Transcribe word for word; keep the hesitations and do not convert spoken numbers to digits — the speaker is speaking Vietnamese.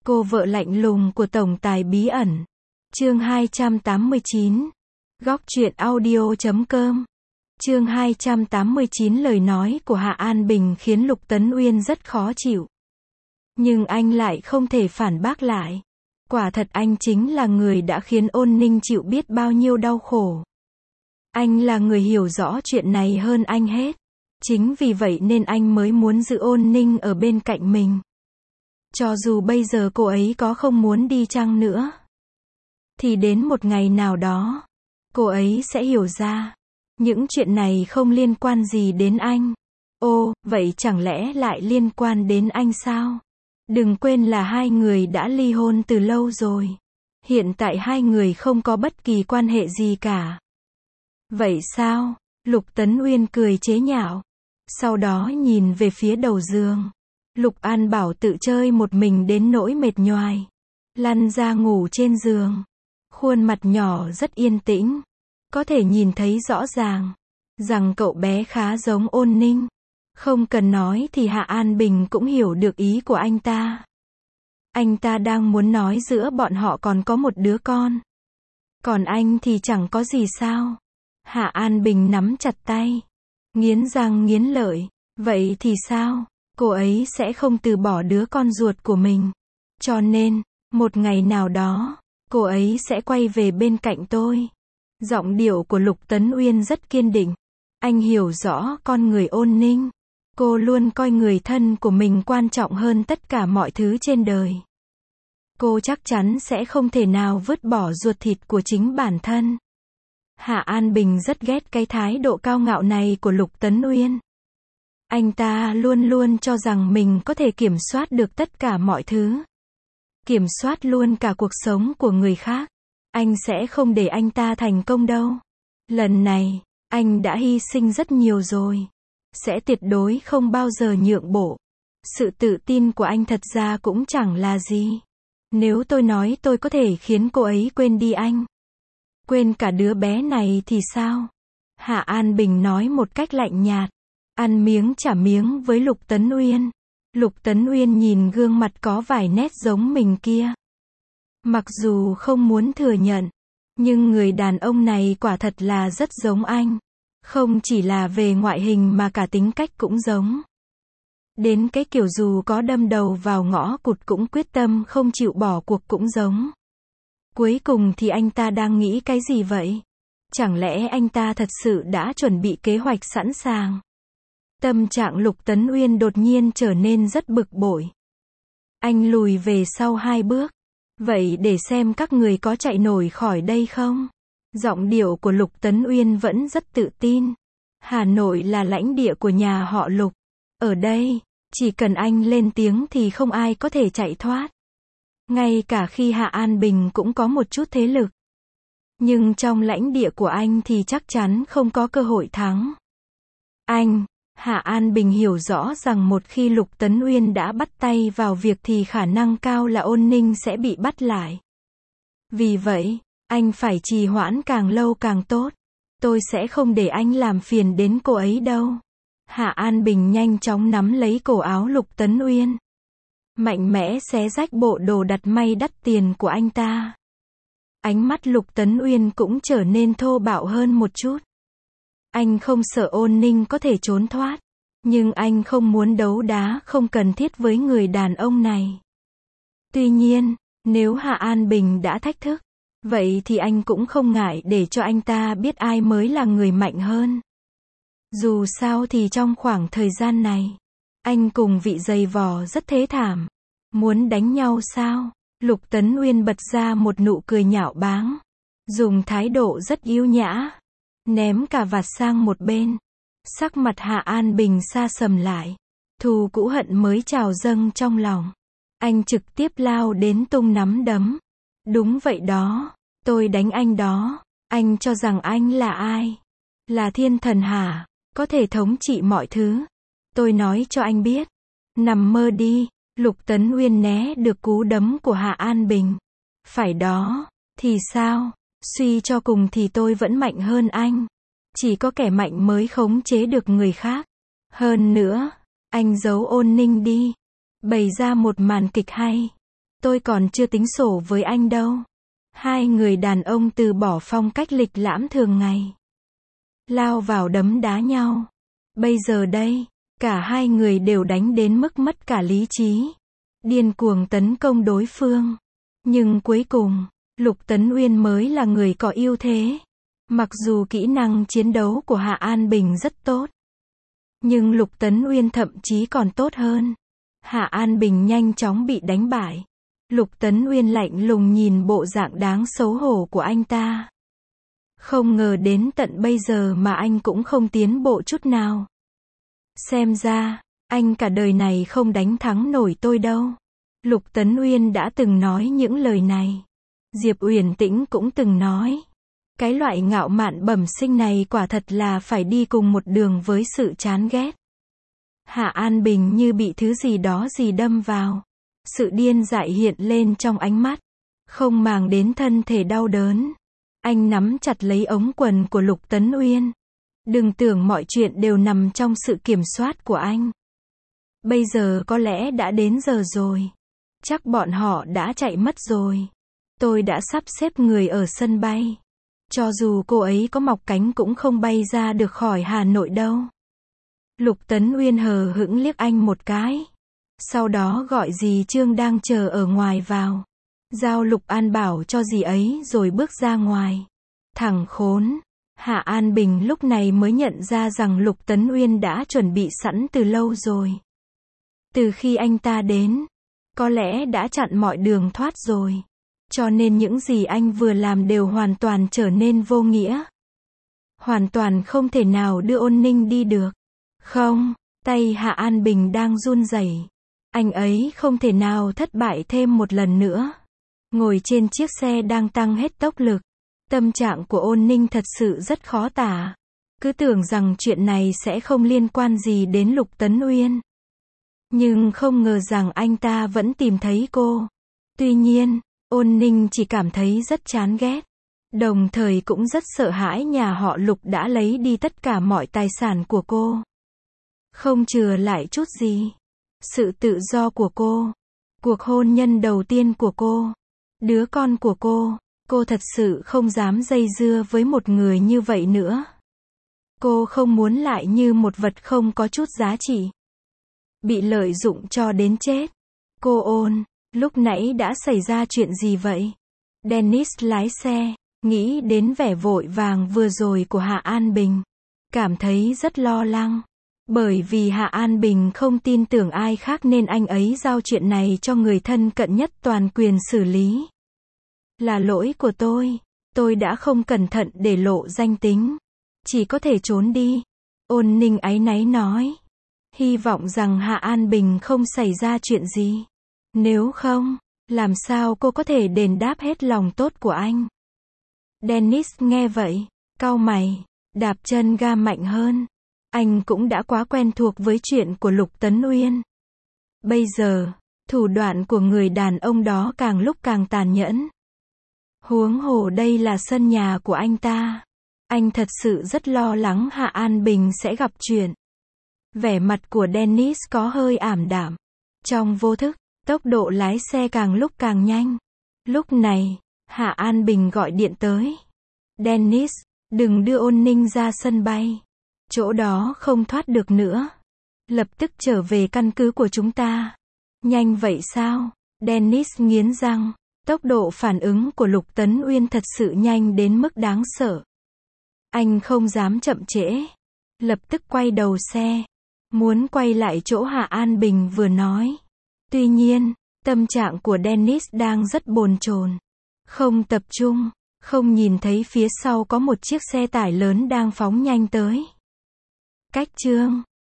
Cô vợ lạnh lùng của tổng tài bí ẩn. Chương hai trăm tám mươi chín. Góc truyện audio chấm com. Chương hai trăm tám mươi chín. Lời nói của Hạ An Bình khiến Lục Tấn Uyên rất khó chịu. Nhưng anh lại không thể phản bác lại. Quả thật anh chính là người đã khiến Ôn Ninh chịu biết bao nhiêu đau khổ. Anh là người hiểu rõ chuyện này hơn anh hết. Chính vì vậy nên anh mới muốn giữ Ôn Ninh ở bên cạnh mình. Cho dù bây giờ cô ấy có không muốn đi chăng nữa, thì đến một ngày nào đó, cô ấy sẽ hiểu ra. Những chuyện này không liên quan gì đến anh. Ô, vậy chẳng lẽ lại liên quan đến anh sao? Đừng quên là hai người đã ly hôn từ lâu rồi. Hiện tại hai người không có bất kỳ quan hệ gì cả. Vậy sao? Lục Tấn Uyên cười chế nhạo. Sau đó nhìn về phía đầu giường. Lục An Bảo tự chơi một mình đến nỗi mệt nhoài. Lăn ra ngủ trên giường. Khuôn mặt nhỏ rất yên tĩnh. Có thể nhìn thấy rõ ràng rằng cậu bé khá giống Ôn Ninh. Không cần nói thì Hạ An Bình cũng hiểu được ý của anh ta. Anh ta đang muốn nói giữa bọn họ còn có một đứa con. Còn anh thì chẳng có gì sao? Hạ An Bình nắm chặt tay, nghiến răng nghiến lợi. Vậy thì sao? Cô ấy sẽ không từ bỏ đứa con ruột của mình. Cho nên, một ngày nào đó, cô ấy sẽ quay về bên cạnh tôi. Giọng điệu của Lục Tấn Uyên rất kiên định. Anh hiểu rõ con người Ôn Ninh. Cô luôn coi người thân của mình quan trọng hơn tất cả mọi thứ trên đời. Cô chắc chắn sẽ không thể nào vứt bỏ ruột thịt của chính bản thân. Hạ An Bình rất ghét cái thái độ cao ngạo này của Lục Tấn Uyên. Anh ta luôn luôn cho rằng mình có thể kiểm soát được tất cả mọi thứ. Kiểm soát luôn cả cuộc sống của người khác. Anh sẽ không để anh ta thành công đâu. Lần này, anh đã hy sinh rất nhiều rồi. Sẽ tuyệt đối không bao giờ nhượng bộ. Sự tự tin của anh thật ra cũng chẳng là gì. Nếu tôi nói tôi có thể khiến cô ấy quên đi anh, quên cả đứa bé này thì sao? Hạ An Bình nói một cách lạnh nhạt. Ăn miếng trả miếng với Lục Tấn Uyên. Lục Tấn Uyên nhìn gương mặt có vài nét giống mình kia. Mặc dù không muốn thừa nhận, nhưng người đàn ông này quả thật là rất giống anh. Không chỉ là về ngoại hình mà cả tính cách cũng giống. Đến cái kiểu dù có đâm đầu vào ngõ cụt cũng quyết tâm không chịu bỏ cuộc cũng giống. Cuối cùng thì anh ta đang nghĩ cái gì vậy? Chẳng lẽ anh ta thật sự đã chuẩn bị kế hoạch sẵn sàng? Tâm trạng Lục Tấn Uyên đột nhiên trở nên rất bực bội. Anh lùi về sau hai bước. Vậy để xem các người có chạy nổi khỏi đây không? Giọng điệu của Lục Tấn Uyên vẫn rất tự tin. Hà Nội là lãnh địa của nhà họ Lục. Ở đây, chỉ cần anh lên tiếng thì không ai có thể chạy thoát. Ngay cả khi Hạ An Bình cũng có một chút thế lực. Nhưng trong lãnh địa của anh thì chắc chắn không có cơ hội thắng. Anh, Hạ An Bình hiểu rõ rằng một khi Lục Tấn Uyên đã bắt tay vào việc thì khả năng cao là Ôn Ninh sẽ bị bắt lại. Vì vậy, anh phải trì hoãn càng lâu càng tốt. Tôi sẽ không để anh làm phiền đến cô ấy đâu. Hạ An Bình nhanh chóng nắm lấy cổ áo Lục Tấn Uyên. Mạnh mẽ xé rách bộ đồ đặt may đắt tiền của anh ta. Ánh mắt Lục Tấn Uyên cũng trở nên thô bạo hơn một chút. Anh không sợ Ôn Ninh có thể trốn thoát. Nhưng anh không muốn đấu đá không cần thiết với người đàn ông này. Tuy nhiên, nếu Hạ An Bình đã thách thức, vậy thì anh cũng không ngại để cho anh ta biết ai mới là người mạnh hơn. Dù sao thì trong khoảng thời gian này, anh cùng vị giày vò rất thế thảm. Muốn đánh nhau sao? Lục Tấn Uyên bật ra một nụ cười nhạo báng. Dùng thái độ rất yếu nhã. Ném cả vạt sang một bên. Sắc mặt Hạ An Bình sa sầm lại. Thù cũ hận mới trào dâng trong lòng. Anh trực tiếp lao đến tung nắm đấm. Đúng vậy đó. Tôi đánh anh đó. Anh cho rằng anh là ai? Là thiên thần hả? Có thể thống trị mọi thứ. Tôi nói cho anh biết. Nằm mơ đi. Lục Tấn Uyên né được cú đấm của Hạ An Bình. Phải đó. Thì sao? Suy cho cùng thì tôi vẫn mạnh hơn anh. Chỉ có kẻ mạnh mới khống chế được người khác. Hơn nữa, anh giấu Ôn Ninh đi. Bày ra một màn kịch hay. Tôi còn chưa tính sổ với anh đâu. Hai người đàn ông từ bỏ phong cách lịch lãm thường ngày, lao vào đấm đá nhau. Bây giờ đây, cả hai người đều đánh đến mức mất cả lý trí, điên cuồng tấn công đối phương. Nhưng cuối cùng, Lục Tấn Uyên mới là người có ưu thế. Mặc dù kỹ năng chiến đấu của Hạ An Bình rất tốt, nhưng Lục Tấn Uyên thậm chí còn tốt hơn. Hạ An Bình nhanh chóng bị đánh bại. Lục Tấn Uyên lạnh lùng nhìn bộ dạng đáng xấu hổ của anh ta. Không ngờ đến tận bây giờ mà anh cũng không tiến bộ chút nào. Xem ra, anh cả đời này không đánh thắng nổi tôi đâu. Lục Tấn Uyên đã từng nói những lời này. Diệp Uyển Tĩnh cũng từng nói. Cái loại ngạo mạn bẩm sinh này quả thật là phải đi cùng một đường với sự chán ghét. Hạ An Bình như bị thứ gì đó gì đâm vào. Sự điên dại hiện lên trong ánh mắt. Không màng đến thân thể đau đớn. Anh nắm chặt lấy ống quần của Lục Tấn Uyên. Đừng tưởng mọi chuyện đều nằm trong sự kiểm soát của anh. Bây giờ có lẽ đã đến giờ rồi. Chắc bọn họ đã chạy mất rồi. Tôi đã sắp xếp người ở sân bay. Cho dù cô ấy có mọc cánh cũng không bay ra được khỏi Hà Nội đâu. Lục Tấn Uyên hờ hững liếc anh một cái. Sau đó gọi dì Trương đang chờ ở ngoài vào. Giao Lục An Bảo cho dì ấy rồi bước ra ngoài. Thằng khốn. Hạ An Bình lúc này mới nhận ra rằng Lục Tấn Uyên đã chuẩn bị sẵn từ lâu rồi. Từ khi anh ta đến, có lẽ đã chặn mọi đường thoát rồi. Cho nên những gì anh vừa làm đều hoàn toàn trở nên vô nghĩa. Hoàn toàn không thể nào đưa Ôn Ninh đi được. Không, tay Hạ An Bình đang run rẩy. Anh ấy không thể nào thất bại thêm một lần nữa. Ngồi trên chiếc xe đang tăng hết tốc lực. Tâm trạng của Ôn Ninh thật sự rất khó tả. Cứ tưởng rằng chuyện này sẽ không liên quan gì đến Lục Tấn Uyên. Nhưng không ngờ rằng anh ta vẫn tìm thấy cô. Tuy nhiên, Ôn Ninh chỉ cảm thấy rất chán ghét. Đồng thời cũng rất sợ hãi nhà họ Lục đã lấy đi tất cả mọi tài sản của cô. Không chừa lại chút gì. Sự tự do của cô. Cuộc hôn nhân đầu tiên của cô. Đứa con của cô. Cô thật sự không dám dây dưa với một người như vậy nữa. Cô không muốn lại như một vật không có chút giá trị. Bị lợi dụng cho đến chết. Cô Ôn, lúc nãy đã xảy ra chuyện gì vậy? Dennis lái xe, nghĩ đến vẻ vội vàng vừa rồi của Hạ An Bình. Cảm thấy rất lo lắng. Bởi vì Hạ An Bình không tin tưởng ai khác nên anh ấy giao chuyện này cho người thân cận nhất toàn quyền xử lý. Là lỗi của tôi. Tôi đã không cẩn thận để lộ danh tính. Chỉ có thể trốn đi. Ôn Ninh áy náy nói. Hy vọng rằng Hạ An Bình không xảy ra chuyện gì. Nếu không, làm sao cô có thể đền đáp hết lòng tốt của anh? Dennis nghe vậy, cau mày, đạp chân ga mạnh hơn. Anh cũng đã quá quen thuộc với chuyện của Lục Tấn Uyên. Bây giờ, thủ đoạn của người đàn ông đó càng lúc càng tàn nhẫn. Huống hồ đây là sân nhà của anh ta. Anh thật sự rất lo lắng Hạ An Bình sẽ gặp chuyện. Vẻ mặt của Dennis có hơi ảm đạm. Trong vô thức, tốc độ lái xe càng lúc càng nhanh. Lúc này, Hạ An Bình gọi điện tới. Dennis, đừng đưa Ôn Ninh ra sân bay. Chỗ đó không thoát được nữa. Lập tức trở về căn cứ của chúng ta. Nhanh vậy sao? Dennis nghiến răng. Tốc độ phản ứng của Lục Tấn Uyên thật sự nhanh đến mức đáng sợ. Anh không dám chậm trễ. Lập tức quay đầu xe. Muốn quay lại chỗ Hạ An Bình vừa nói. Tuy nhiên, tâm trạng của Dennis đang rất bồn chồn. Không tập trung. Không nhìn thấy phía sau có một chiếc xe tải lớn đang phóng nhanh tới. Cách chương